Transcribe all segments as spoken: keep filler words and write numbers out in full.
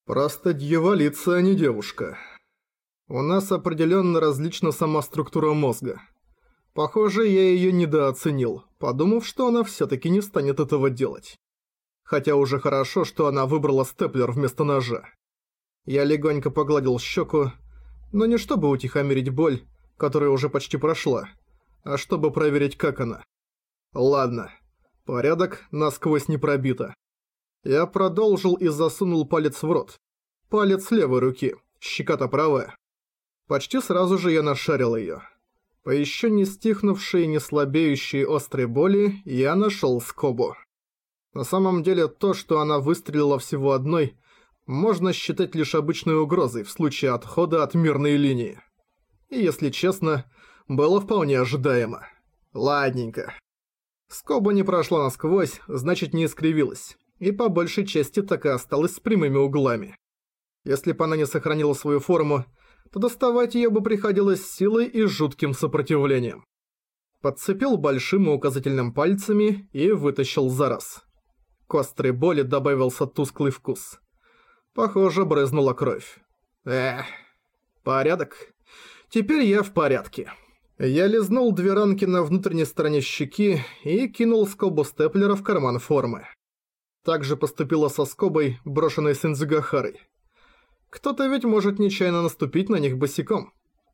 Просто дьяволица, а не девушка. У нас определенно различна сама структура мозга. Похоже, я её недооценил, подумав, что она всё-таки не станет этого делать. Хотя уже хорошо, что она выбрала степлер вместо ножа. Я легонько погладил щеку, но не чтобы утихомирить боль, которая уже почти прошла, а чтобы проверить, как она. Ладно, порядок насквозь не пробито. Я продолжил и засунул палец в рот. Палец левой руки, щека-то правая. Почти сразу же я нашарил её. По ещё не стихнувшей, не слабеющей острой боли я нашёл скобу. На самом деле то, что она выстрелила всего одной, можно считать лишь обычной угрозой в случае отхода от мирной линии. И если честно, было вполне ожидаемо. Ладненько. Скоба не прошла насквозь, значит не искривилась, и по большей части так и осталась с прямыми углами. Если бы она не сохранила свою форму, то доставать её бы приходилось силой и жутким сопротивлением. Подцепил большим и указательным пальцами и вытащил за раз. К острой боли добавился тусклый вкус. Похоже, брызнула кровь. Эх, порядок. Теперь я в порядке. Я лизнул две ранки на внутренней стороне щеки и кинул скобу степлера в карман формы. Так же поступила со скобой, брошенной Сэндзюгахарой. Кто-то ведь может нечаянно наступить на них босиком.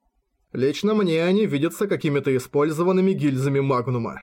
Лично мне они видятся какими-то использованными гильзами Магнума.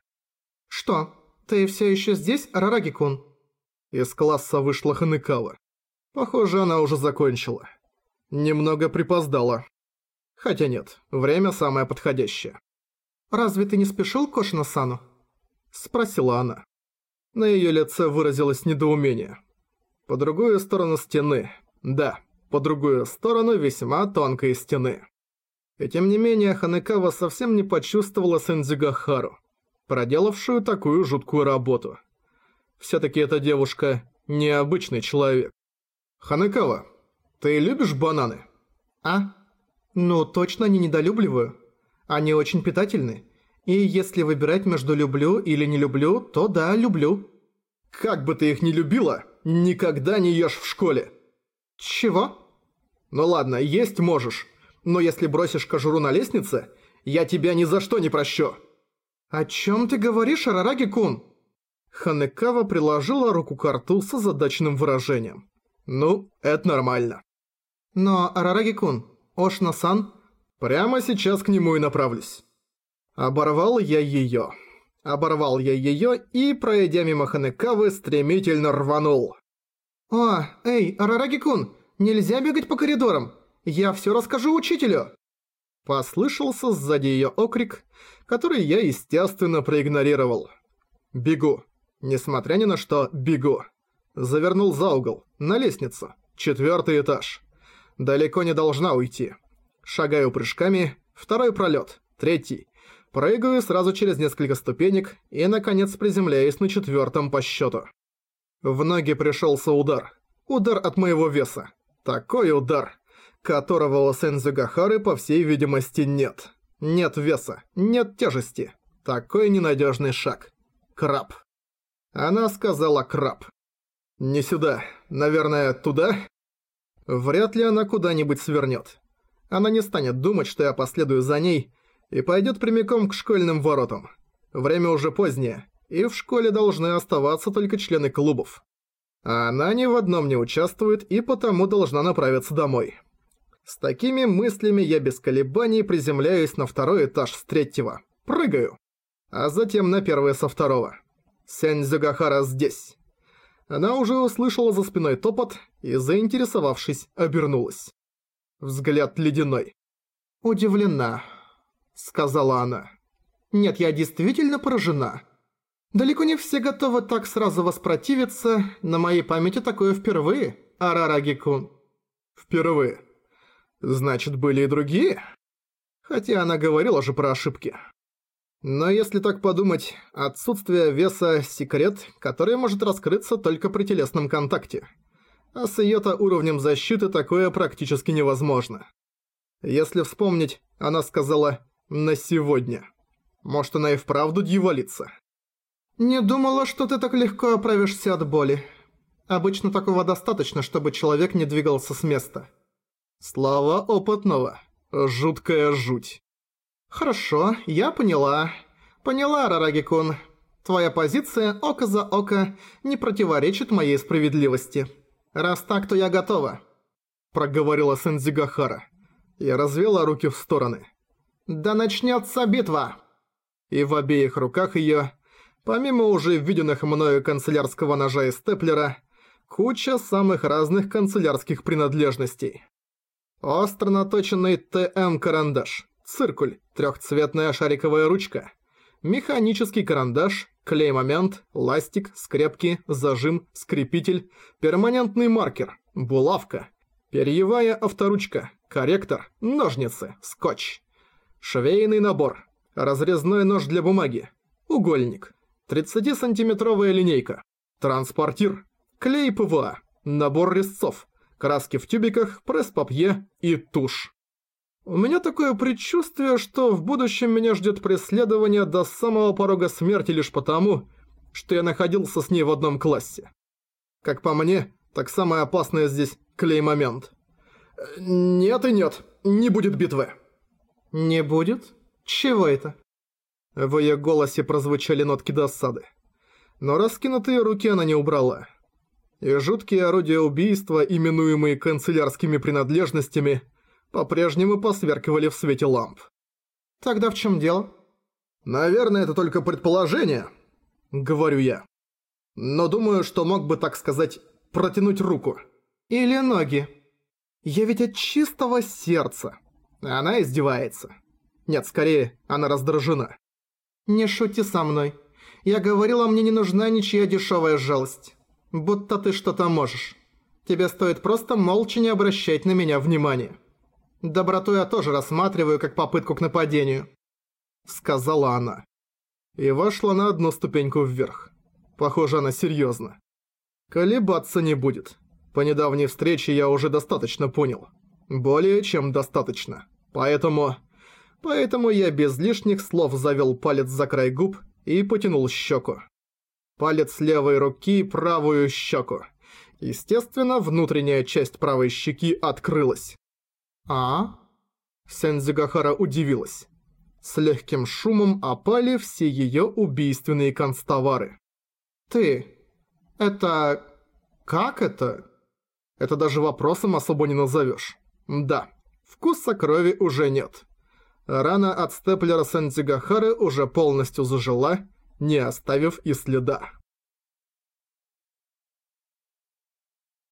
«Что, ты всё ещё здесь, Арараги-кун?» Из класса вышла Ханекава. Похоже, она уже закончила. Немного припоздала. Хотя нет, время самое подходящее. «Разве ты не спешил к Кошино-сану?» Спросила она. На её лице выразилось недоумение. По другую сторону стены. Да, по другую сторону весьма тонкой стены. И тем не менее Ханекава совсем не почувствовала Сэндзюгахару, проделавшую такую жуткую работу. Всё-таки эта девушка необычный человек. «Ханекава, ты любишь бананы?» «А? Ну, точно не недолюбливаю. Они очень питательны. И если выбирать между люблю или не люблю, то да, люблю». «Как бы ты их ни любила, никогда не ешь в школе». «Чего?» «Ну ладно, есть можешь, но если бросишь кожуру на лестнице, я тебя ни за что не прощу». «О чём ты говоришь, Арараги-кун?» Ханекава приложила руку к рту с озадаченным выражением. «Ну, это нормально». «Но, Арараги-кун, Ошино-сан...» «Прямо сейчас к нему и направлюсь». Оборвал я её. Оборвал я её и, пройдя мимо Ханекавы, стремительно рванул. «О, эй, Арараги-кун, нельзя бегать по коридорам. Я всё расскажу учителю». Послышался сзади её окрик, который я, естественно, проигнорировал. Бегу. Несмотря ни на что, бегу. Завернул за угол, на лестницу. Четвёртый этаж. Далеко не должна уйти. Шагаю прыжками. Второй пролёт. Третий. Прыгаю сразу через несколько ступенек и, наконец, приземляюсь на четвёртом по счёту. В ноги пришёлся удар. Удар от моего веса. Такой удар, которого у Сэндзюгахары, по всей видимости, нет. Нет веса, нет тяжести. Такой ненадёжный шаг. Краб. Она сказала краб. Не сюда. Наверное, туда? Вряд ли она куда-нибудь свернёт. Она не станет думать, что я последую за ней, и пойдёт прямиком к школьным воротам. Время уже позднее, и в школе должны оставаться только члены клубов. А она ни в одном не участвует и потому должна направиться домой. С такими мыслями я без колебаний приземляюсь на второй этаж с третьего. Прыгаю. А затем на первый со второго. Сэндзюгахара здесь. Она уже услышала за спиной топот и, заинтересовавшись, обернулась. Взгляд ледяной. «Удивлена», — сказала она. «Нет, я действительно поражена. Далеко не все готовы так сразу воспротивиться, на моей памяти такое впервые, Арараги-кун». «Впервые? Значит, были и другие?» Хотя она говорила же про ошибки. Но если так подумать, отсутствие веса – секрет, который может раскрыться только при телесном контакте. А с её-то уровнем защиты такое практически невозможно. Если вспомнить, она сказала «на сегодня». Может, она и вправду дьяволица. «Не думала, что ты так легко оправишься от боли. Обычно такого достаточно, чтобы человек не двигался с места. Слова опытного. Жуткая жуть. Хорошо, я поняла. Поняла, Арараги-кун. Твоя позиция око за око не противоречит моей справедливости. Раз так, то я готова. Проговорила Сэндзюгахара. Я развела руки в стороны. Да начнется битва! И в обеих руках её, помимо уже виденных мною канцелярского ножа и степлера, куча самых разных канцелярских принадлежностей. Остро наточенный ТМ-карандаш, циркуль, трёхцветная шариковая ручка, механический карандаш, клей-момент, ластик, скрепки, зажим, скрепитель, перманентный маркер, булавка, перьевая авторучка, корректор, ножницы, скотч, швейный набор, разрезной нож для бумаги, угольник, тридцатисантиметровая линейка, транспортир, клей ПВА, набор резцов, краски в тюбиках, пресс-папье и тушь. У меня такое предчувствие, что в будущем меня ждет преследование до самого порога смерти лишь потому, что я находился с ней в одном классе. Как по мне, так самое опасное здесь клей-момент. Нет и нет, не будет битвы. Не будет? Чего это? В её голосе прозвучали нотки досады. Но раскинутые руки она не убрала. И жуткие орудия убийства, именуемые канцелярскими принадлежностями, по-прежнему посверкивали в свете ламп. Тогда в чём дело? Наверное, это только предположение, говорю я. Но думаю, что мог бы, так сказать, протянуть руку. Или ноги. Я ведь от чистого сердца. Она издевается. Нет, скорее, она раздражена. Не шути со мной. Я говорила, мне не нужна ничья дешёвая жалость. Будто ты что-то можешь. Тебе стоит просто молча не обращать на меня внимания. Доброту я тоже рассматриваю как попытку к нападению. Сказала она. И вошла на одну ступеньку вверх. Похоже, она серьёзно. Колебаться не будет. По недавней встрече я уже достаточно понял. Более чем достаточно. Поэтому... Поэтому я без лишних слов завел палец за край губ и потянул щеку. Палец левой руки, правую щеку. Естественно, внутренняя часть правой щеки открылась. «А?» Сэндзюгахара удивилась. С легким шумом опали все её убийственные констовары. «Ты... это... как это?» Это даже вопросом особо не назовёшь. Да, вкуса крови уже нет. Рана от степлера Сэндзюгахары уже полностью зажила, не оставив и следа.